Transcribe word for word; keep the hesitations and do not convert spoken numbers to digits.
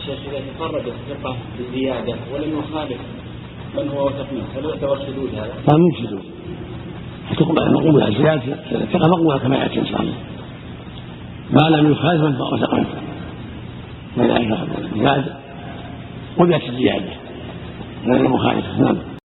شيخ إذا تفرد الثقة بزيادة ولم يخالف من هو وثق منه هل يعتبر شذوذ هذا؟ لا مو شذوذ، تقبل مقبولة زيادة الثقة مقبولة كما يأتي إن شاء الله ما لم يخالف من وثق منه، ولذلك زاد قبلت الزيادة غير المخالفة. نعم.